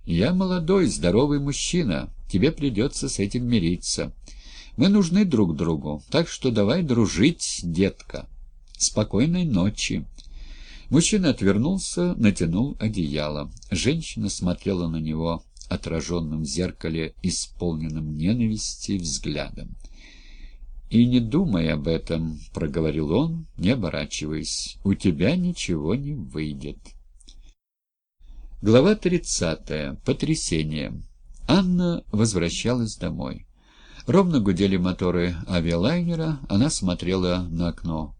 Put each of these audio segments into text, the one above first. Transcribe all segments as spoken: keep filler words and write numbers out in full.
Я молодой, здоровый мужчина. Тебе придется с этим мириться. Мы нужны друг другу, так что давай дружить, детка. Спокойной ночи». Мужчина отвернулся, натянул одеяло. Женщина смотрела на него отраженным в зеркале, исполненным ненависти взглядом. «И не думай об этом», — проговорил он, не оборачиваясь. «У тебя ничего не выйдет». Глава тридцатая. Потрясение. Анна возвращалась домой. Ровно гудели моторы авиалайнера, она смотрела на окно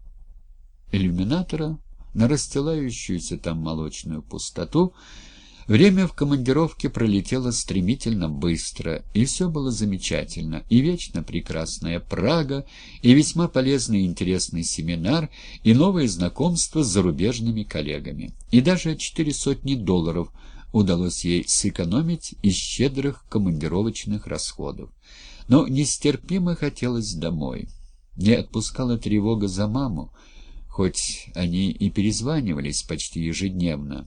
иллюминатора, на расстилающуюся там молочную пустоту. Время в командировке пролетело стремительно быстро, и все было замечательно, и вечно прекрасная Прага, и весьма полезный и интересный семинар, и новые знакомства с зарубежными коллегами. И даже четыре сотни долларов удалось ей сэкономить из щедрых командировочных расходов. Но нестерпимо хотелось домой. Не отпускала тревога за маму, хоть они и перезванивались почти ежедневно.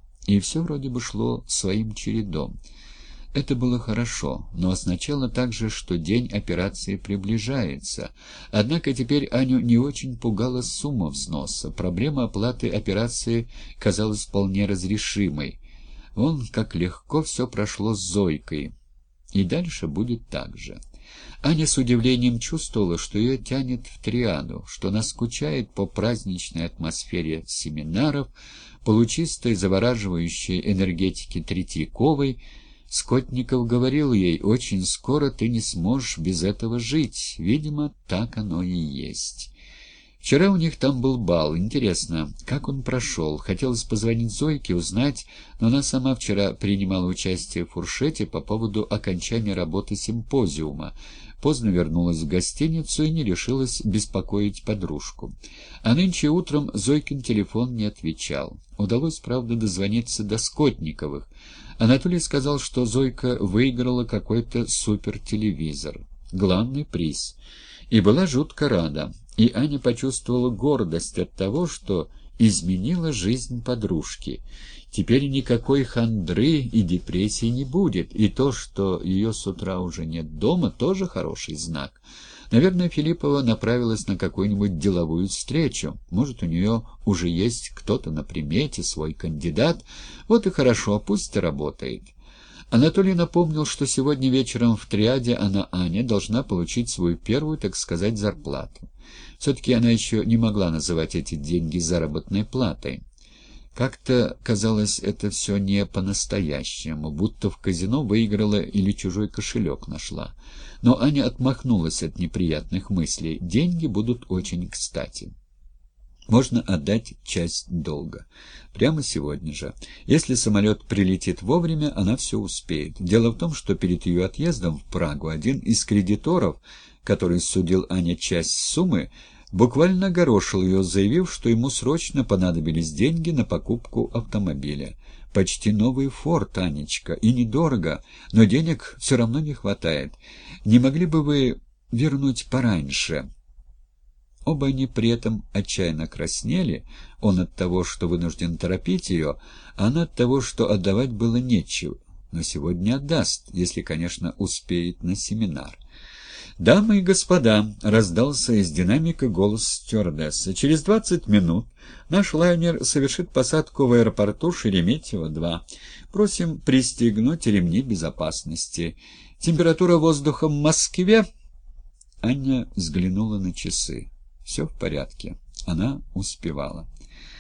И все вроде бы шло своим чередом. Это было хорошо, но означало также, что день операции приближается. Однако теперь Аню не очень пугала сумма взноса. Проблема оплаты операции казалась вполне разрешимой. Вон как легко все прошло с Зойкой. И дальше будет так же. Аня с удивлением чувствовала, что ее тянет в триаду, что она скучает по праздничной атмосфере семинаров, по лучистой, завораживающей энергетике Третьяковой. Скотников говорил ей: «Очень скоро ты не сможешь без этого жить». Видимо, так оно и есть. Вчера у них там был бал. Интересно, как он прошел? Хотелось позвонить Зойке, узнать, но она сама вчера принимала участие в фуршете по поводу окончания работы симпозиума. Поздно вернулась в гостиницу и не решилась беспокоить подружку. А нынче утром Зойкин телефон не отвечал. Удалось, правда, дозвониться до Скотниковых. Анатолий сказал, что Зойка выиграла какой-то супертелевизор. Главный приз. И была жутко рада. И Аня почувствовала гордость от того, что изменила жизнь подружки. Теперь никакой хандры и депрессии не будет, и то, что ее с утра уже нет дома, тоже хороший знак. Наверное, Филиппова направилась на какую-нибудь деловую встречу. Может, у нее уже есть кто-то на примете, свой кандидат. Вот и хорошо, пусть и работает. Анатолий напомнил, что сегодня вечером в триаде она, Аня, должна получить свою первую, так сказать, зарплату. Все-таки она еще не могла называть эти деньги заработной платой. Как-то казалось, это все не по-настоящему, будто в казино выиграла или чужой кошелек нашла. Но Аня отмахнулась от неприятных мыслей. Деньги будут очень кстати. Можно отдать часть долга. Прямо сегодня же. Если самолет прилетит вовремя, она все успеет. Дело в том, что перед ее отъездом в Прагу один из кредиторов, который судил Ане часть суммы, буквально огорошил ее, заявив, что ему срочно понадобились деньги на покупку автомобиля. Почти новый «Форд», Анечка, и недорого, но денег все равно не хватает. Не могли бы вы вернуть пораньше? Оба они при этом отчаянно краснели, он от того, что вынужден торопить ее, а она от того, что отдавать было нечего. Но сегодня отдаст, если, конечно, успеет на семинар. «Дамы и господа», — раздался из динамика голос стюардессы, — «через двадцать минут наш лайнер совершит посадку в аэропорту Шереметьево-два. Просим пристегнуть ремни безопасности. Температура воздуха в Москве...» Аня взглянула на часы. Все в порядке. Она успевала.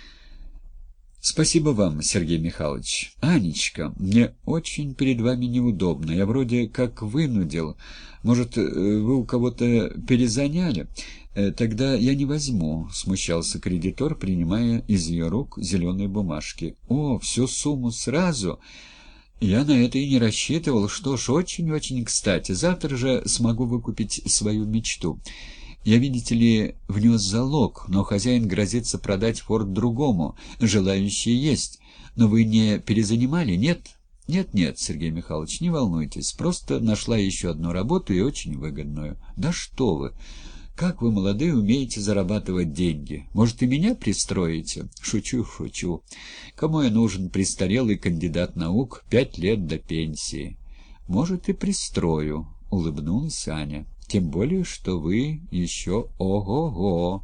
«Спасибо вам, Сергей Михайлович. Анечка, мне очень перед вами неудобно. Я вроде как вынудил. Может, вы у кого-то перезаняли? Тогда я не возьму», — смущался кредитор, принимая из ее рук зеленые бумажки. «О, всю сумму сразу? Я на это и не рассчитывал. Что ж, очень-очень кстати. Завтра же смогу выкупить свою мечту. Я, видите ли, внес залог, но хозяин грозится продать форт другому. Желающие есть. Но вы не перезанимали, нет?» «Нет-нет, Сергей Михайлович, не волнуйтесь. Просто нашла еще одну работу и очень выгодную». «Да что вы! Как вы, молодые, умеете зарабатывать деньги? Может, и меня пристроите? Шучу, шучу. Кому я нужен престарелый кандидат наук, пять лет до пенсии? Может, и пристрою, улыбнулась Аня. Тем более, что вы еще ого-го.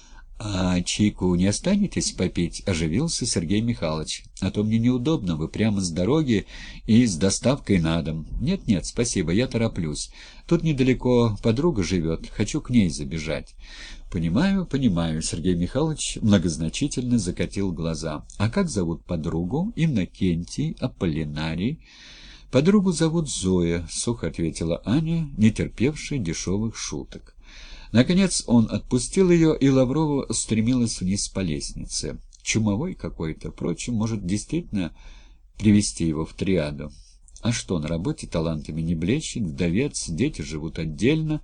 «А чайку не останетесь попить?» — оживился Сергей Михайлович. «А то мне неудобно, вы прямо с дороги и с доставкой на дом». «Нет-нет, спасибо, я тороплюсь. Тут недалеко подруга живет, хочу к ней забежать». «Понимаю, понимаю», — Сергей Михайлович многозначительно закатил глаза. «А как зовут подругу? Иннокентий, Аполлинарий?» «Подругу зовут Зоя», — сухо ответила Аня, не терпевшая дешевых шуток. Наконец он отпустил ее, и Лаврова устремилась вниз по лестнице. Чумовой какой-то, впрочем, может действительно привести его в триаду. А что, на работе талантами не блещет, вдовец, дети живут отдельно.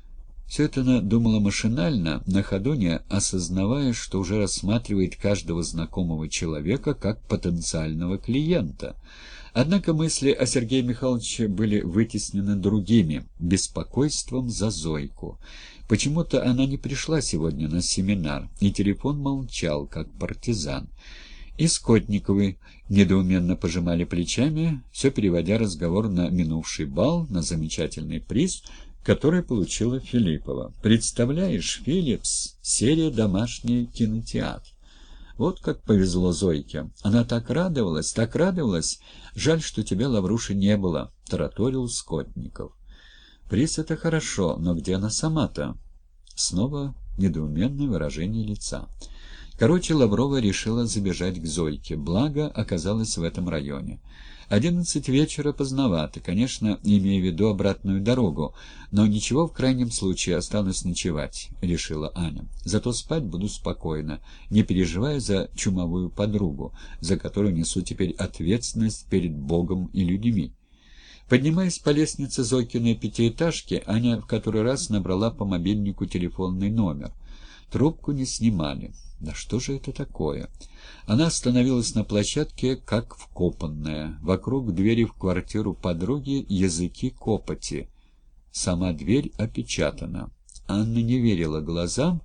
Все это она думала машинально, на ходу не осознавая, что уже рассматривает каждого знакомого человека как потенциального клиента. Однако мысли о Сергее Михайловиче были вытеснены другими — беспокойством за Зойку. Почему-то она не пришла сегодня на семинар, и телефон молчал, как партизан. И Скотниковы недоуменно пожимали плечами, все переводя разговор на минувший бал, на замечательный приз, который получила Филиппова. «Представляешь, Филлипс, серия «Домашний кинотеатр». Вот как повезло Зойке. Она так радовалась, так радовалась. Жаль, что тебя, Лавруши, не было», — тараторил Скотников. «Приз — это хорошо, но где она сама-то?» Снова недоуменное выражение лица. Короче, Лаврова решила забежать к Зойке, благо оказалась в этом районе. Одиннадцать вечера поздновато, конечно, имея в виду обратную дорогу, но ничего, в крайнем случае останусь ночевать, — решила Аня. Зато спать буду спокойно, не переживая за чумовую подругу, за которую несу теперь ответственность перед Богом и людьми. Поднимаясь по лестнице Зойкиной пятиэтажки, Аня в который раз набрала по мобильнику телефонный номер. Трубку не снимали. Да что же это такое? Она остановилась на площадке, как вкопанная. Вокруг двери в квартиру подруги языки копоти. Сама дверь опечатана. Анна не верила глазам,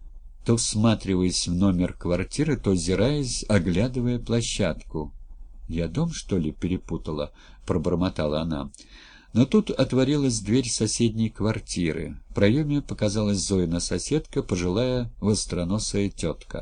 то всматриваясь в номер квартиры, то озираясь, оглядывая площадку. «Я дом, что ли, перепутала?» — пробормотала она. Но тут отворилась дверь соседней квартиры. В проеме показалась Зоина соседка, пожилая востроносая тетка.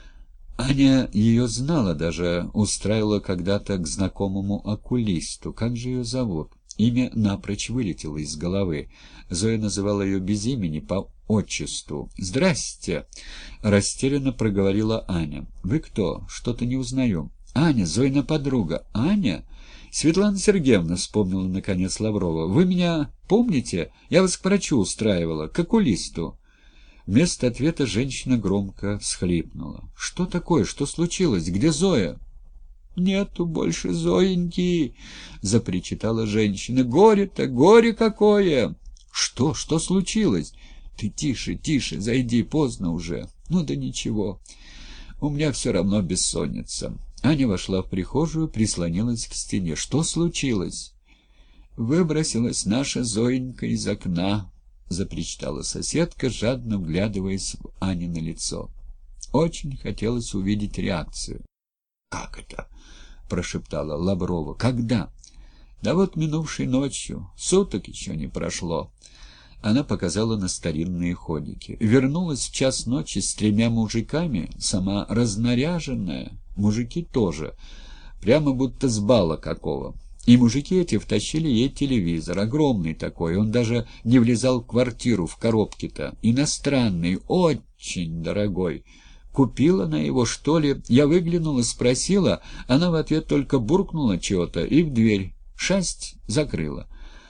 Аня ее знала, даже устраивала когда-то к знакомому окулисту. Как же ее зовут? Имя напрочь вылетело из головы. Зоя называла ее без имени, по отчеству. «Здрасте!» — растерянно проговорила Аня. «Вы кто? Что-то не узнаю». «Аня, Зоина подруга». «Аня?» «Светлана Сергеевна», — вспомнила наконец Лаврова. «Вы меня помните? Я вас к врачу устраивала, к окулисту». Вместо ответа женщина громко всхлипнула. «Что такое? Что случилось? Где Зоя?» «Нету больше Зоеньки», — запричитала женщина. «Горе-то, горе какое!» «Что? Что случилось?» «Ты тише, тише, зайди, поздно уже». «Ну да ничего, у меня все равно бессонница». Аня вошла в прихожую, прислонилась к стене. «Что случилось?» «Выбросилась наша Зоенька из окна», — запричитала соседка, жадно вглядываясь в Анино лицо. Очень хотелось увидеть реакцию. «Как это?» — прошептала Лаврова. «Когда?» «Да вот минувшей ночью. Суток еще не прошло». Она показала на старинные ходики. Вернулась в час ночи с тремя мужиками, сама разнаряженная. Мужики тоже. Прямо будто с бала какого. И мужики эти втащили ей телевизор. Огромный такой. Он даже не влезал в квартиру, в коробке-то. Иностранный, очень дорогой. Купила она его, что ли? Я выглянула, спросила. Она в ответ только буркнула чего-то и в дверь. Шасть закрыла.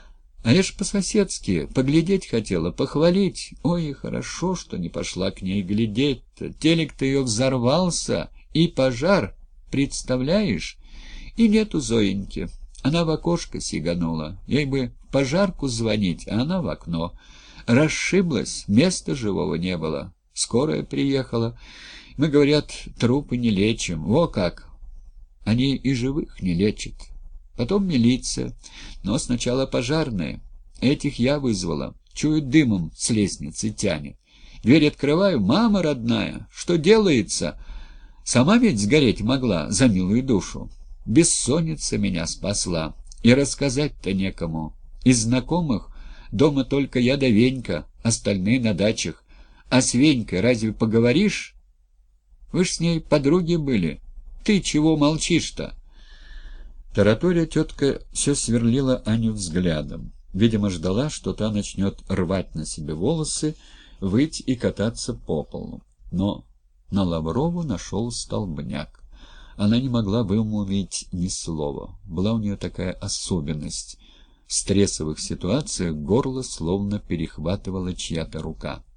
А я ж по-соседски, поглядеть хотела, похвалить. Ой, хорошо, что не пошла к ней глядеть-то. Телек-то ее взорвался, и пожар, представляешь? И нету Зоеньки. Она в окошко сиганула. Ей бы в пожарку звонить, а она в окно. Расшиблась, места живого не было. Скорая приехала. Мы, говорят, трупы не лечим. Во как! Они и живых не лечат. Потом милиция, но сначала пожарные. Этих я вызвала. чую, дымом с лестницы тянет. Дверь открываю, мама родная, что делается? Сама ведь сгореть могла за милую душу. Бессонница меня спасла, и рассказать-то некому. Из знакомых дома только я да Венька, остальные на дачах. А с Венькой разве поговоришь? Вы ж с ней подруги были. Ты чего молчишь-то? Таратория тетка все сверлила Аню взглядом. Видимо, ждала, что та начнет рвать на себе волосы, выть и кататься по полу. Но на Лаврову нашел столбняк. Она не могла вымолвить ни слова. Была у нее такая особенность. В стрессовых ситуациях горло словно перехватывала чья-то рука.